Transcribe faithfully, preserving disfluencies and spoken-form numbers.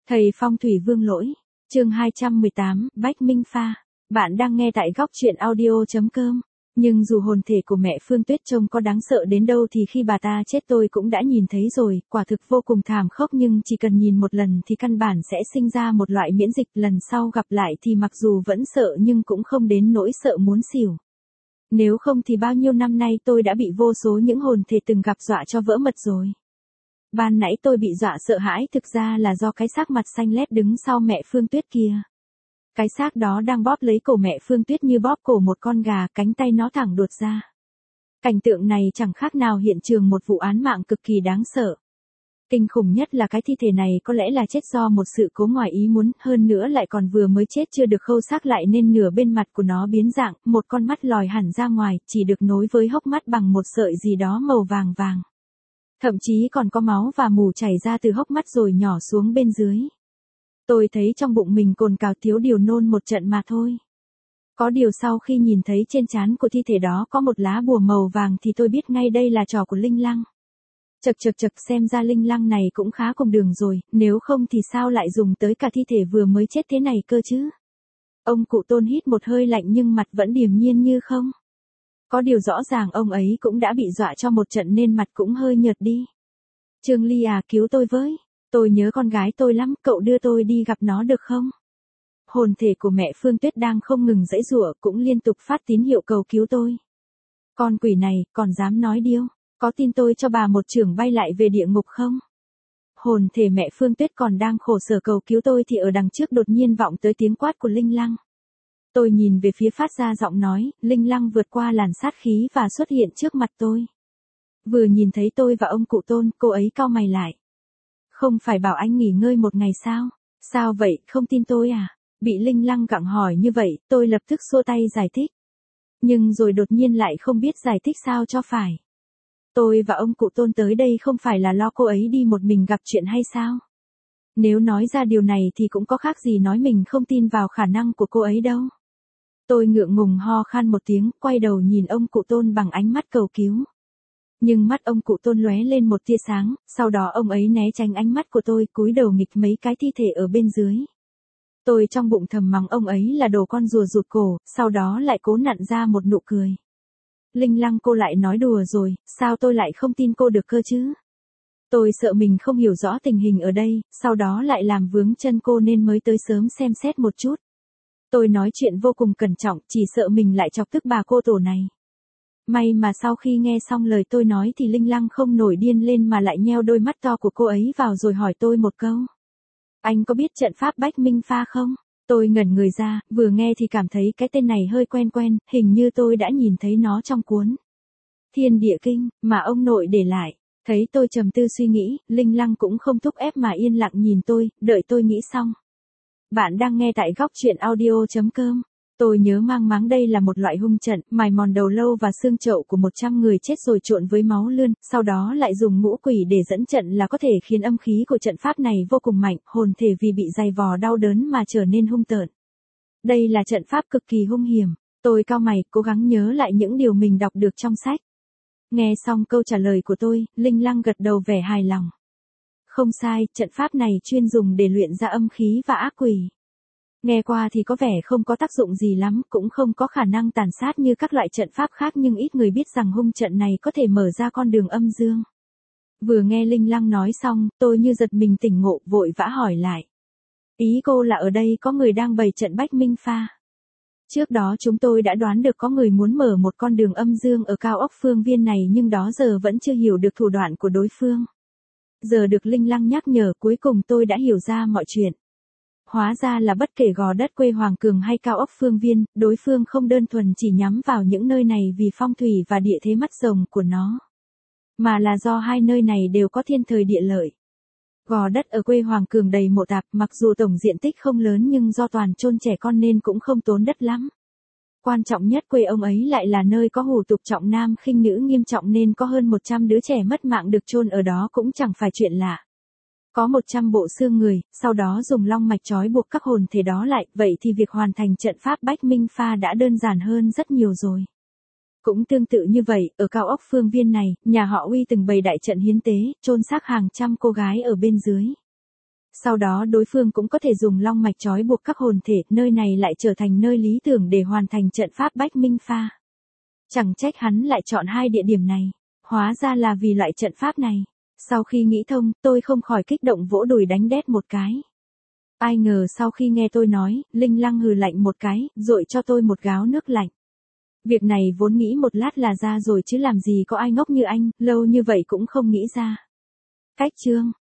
Thầy Phong thủy Vương Lỗi, chương hai trăm mười tám, Bách Minh Pha. Bạn đang nghe tại góc truyện audio.com. Nhưng dù hồn thể của mẹ Phương Tuyết trông có đáng sợ đến đâu thì khi bà ta chết tôi cũng đã nhìn thấy rồi, quả thực vô cùng thảm khốc, nhưng chỉ cần nhìn một lần thì căn bản sẽ sinh ra một loại miễn dịch, lần sau gặp lại thì mặc dù vẫn sợ nhưng cũng không đến nỗi sợ muốn xỉu. Nếu không thì bao nhiêu năm nay tôi đã bị vô số những hồn thể từng gặp dọa cho vỡ mật rồi. Ban nãy tôi bị dọa sợ hãi thực ra là do cái xác mặt xanh lét đứng sau mẹ Phương Tuyết kia. Cái xác đó đang bóp lấy cổ mẹ Phương Tuyết như bóp cổ một con gà, cánh tay nó thẳng đuột ra. Cảnh tượng này chẳng khác nào hiện trường một vụ án mạng cực kỳ đáng sợ. Kinh khủng nhất là cái thi thể này có lẽ là chết do một sự cố ngoài ý muốn, hơn nữa lại còn vừa mới chết chưa được khâu xác lại nên nửa bên mặt của nó biến dạng, một con mắt lòi hẳn ra ngoài, chỉ được nối với hốc mắt bằng một sợi gì đó màu vàng vàng. Thậm chí còn có máu và mù chảy ra từ hốc mắt rồi nhỏ xuống bên dưới. Tôi thấy trong bụng mình cồn cào thiếu điều nôn một trận mà thôi. Có điều sau khi nhìn thấy trên trán của thi thể đó có một lá bùa màu vàng thì tôi biết ngay đây là trò của Linh Lăng. Chật chật chật, xem ra Linh Lăng này cũng khá cùng đường rồi, nếu không thì sao lại dùng tới cả thi thể vừa mới chết thế này cơ chứ. Ông cụ Tôn hít một hơi lạnh nhưng mặt vẫn điềm nhiên như không. Có điều rõ ràng ông ấy cũng đã bị dọa cho một trận nên mặt cũng hơi nhợt đi. Trương Ly à, cứu tôi với. Tôi nhớ con gái tôi lắm, cậu đưa tôi đi gặp nó được không? Hồn thể của mẹ Phương Tuyết đang không ngừng giãy giụa, cũng liên tục phát tín hiệu cầu cứu tôi. Con quỷ này, còn dám nói điêu, có tin tôi cho bà một chưởng bay lại về địa ngục không? Hồn thể mẹ Phương Tuyết còn đang khổ sở cầu cứu tôi thì ở đằng trước đột nhiên vọng tới tiếng quát của Linh Lăng. Tôi nhìn về phía phát ra giọng nói, Linh Lăng vượt qua làn sát khí và xuất hiện trước mặt tôi. Vừa nhìn thấy tôi và ông cụ Tôn, cô ấy cau mày lại. Không phải bảo anh nghỉ ngơi một ngày sao? Sao vậy, không tin tôi à? Bị Linh Lăng gặng hỏi như vậy, tôi lập tức xua tay giải thích. Nhưng rồi đột nhiên lại không biết giải thích sao cho phải. Tôi và ông cụ Tôn tới đây không phải là lo cô ấy đi một mình gặp chuyện hay sao? Nếu nói ra điều này thì cũng có khác gì nói mình không tin vào khả năng của cô ấy đâu. Tôi ngượng ngùng ho khan một tiếng, quay đầu nhìn ông cụ Tôn bằng ánh mắt cầu cứu. Nhưng mắt ông cụ Tôn lóe lên một tia sáng, sau đó ông ấy né tránh ánh mắt của tôi, cúi đầu nghịch mấy cái thi thể ở bên dưới. Tôi trong bụng thầm mắng ông ấy là đồ con rùa rụt cổ, sau đó lại cố nặn ra một nụ cười. Linh Lăng, cô lại nói đùa rồi, sao tôi lại không tin cô được cơ chứ? Tôi sợ mình không hiểu rõ tình hình ở đây, sau đó lại làm vướng chân cô nên mới tới sớm xem xét một chút. Tôi nói chuyện vô cùng cẩn trọng, chỉ sợ mình lại chọc tức bà cô tổ này. May mà sau khi nghe xong lời tôi nói thì Linh Lăng không nổi điên lên mà lại nheo đôi mắt to của cô ấy vào rồi hỏi tôi một câu. Anh có biết trận pháp Bách Minh Pha không? Tôi ngẩn người ra, vừa nghe thì cảm thấy cái tên này hơi quen quen, hình như tôi đã nhìn thấy nó trong cuốn Thiên Địa Kinh, mà ông nội để lại. Thấy tôi trầm tư suy nghĩ, Linh Lăng cũng không thúc ép mà yên lặng nhìn tôi, đợi tôi nghĩ xong. Bạn đang nghe tại góc truyện audio.com. Tôi nhớ mang máng đây là một loại hung trận, mài mòn đầu lâu và xương chậu của một trăm người chết rồi trộn với máu lươn, sau đó lại dùng ngũ quỷ để dẫn trận là có thể khiến âm khí của trận pháp này vô cùng mạnh, hồn thể vì bị dày vò đau đớn mà trở nên hung tợn. Đây là trận pháp cực kỳ hung hiểm. Tôi cau mày, cố gắng nhớ lại những điều mình đọc được trong sách. Nghe xong câu trả lời của tôi, Linh Lăng gật đầu vẻ hài lòng. Không sai, trận pháp này chuyên dùng để luyện ra âm khí và ác quỷ. Nghe qua thì có vẻ không có tác dụng gì lắm, cũng không có khả năng tàn sát như các loại trận pháp khác, nhưng ít người biết rằng hung trận này có thể mở ra con đường âm dương. Vừa nghe Linh Lăng nói xong, tôi như giật mình tỉnh ngộ, vội vã hỏi lại. Ý cô là ở đây có người đang bày trận Bách Minh Pha. Trước đó chúng tôi đã đoán được có người muốn mở một con đường âm dương ở cao ốc Phương Viên này, nhưng đó giờ vẫn chưa hiểu được thủ đoạn của đối phương. Giờ được Linh Lăng nhắc nhở, cuối cùng tôi đã hiểu ra mọi chuyện. Hóa ra là bất kể Gò Đất quê Hoàng Cường hay cao ốc Phương Viên, đối phương không đơn thuần chỉ nhắm vào những nơi này vì phong thủy và địa thế mắt rồng của nó, mà là do hai nơi này đều có thiên thời địa lợi. Gò Đất ở quê Hoàng Cường đầy mộ tạp, mặc dù tổng diện tích không lớn nhưng do toàn chôn trẻ con nên cũng không tốn đất lắm. Quan trọng nhất, quê ông ấy lại là nơi có hủ tục trọng nam khinh nữ nghiêm trọng nên có hơn một trăm đứa trẻ mất mạng được chôn ở đó cũng chẳng phải chuyện lạ. Có một trăm bộ xương người, sau đó dùng long mạch trói buộc các hồn thể đó lại, vậy thì việc hoàn thành trận pháp Bách Minh Pha đã đơn giản hơn rất nhiều rồi. Cũng tương tự như vậy, ở cao ốc Phương Viên này, nhà họ Uy từng bày đại trận hiến tế, chôn xác hàng trăm cô gái ở bên dưới. Sau đó đối phương cũng có thể dùng long mạch trói buộc các hồn thể, nơi này lại trở thành nơi lý tưởng để hoàn thành trận pháp Bách Minh Pha. Chẳng trách hắn lại chọn hai địa điểm này, hóa ra là vì loại trận pháp này. Sau khi nghĩ thông, tôi không khỏi kích động vỗ đùi đánh đét một cái. Ai ngờ sau khi nghe tôi nói, Linh Lăng hừ lạnh một cái, dội cho tôi một gáo nước lạnh. Việc này vốn nghĩ một lát là ra rồi chứ làm gì có ai ngốc như anh, lâu như vậy cũng không nghĩ ra. Cách chương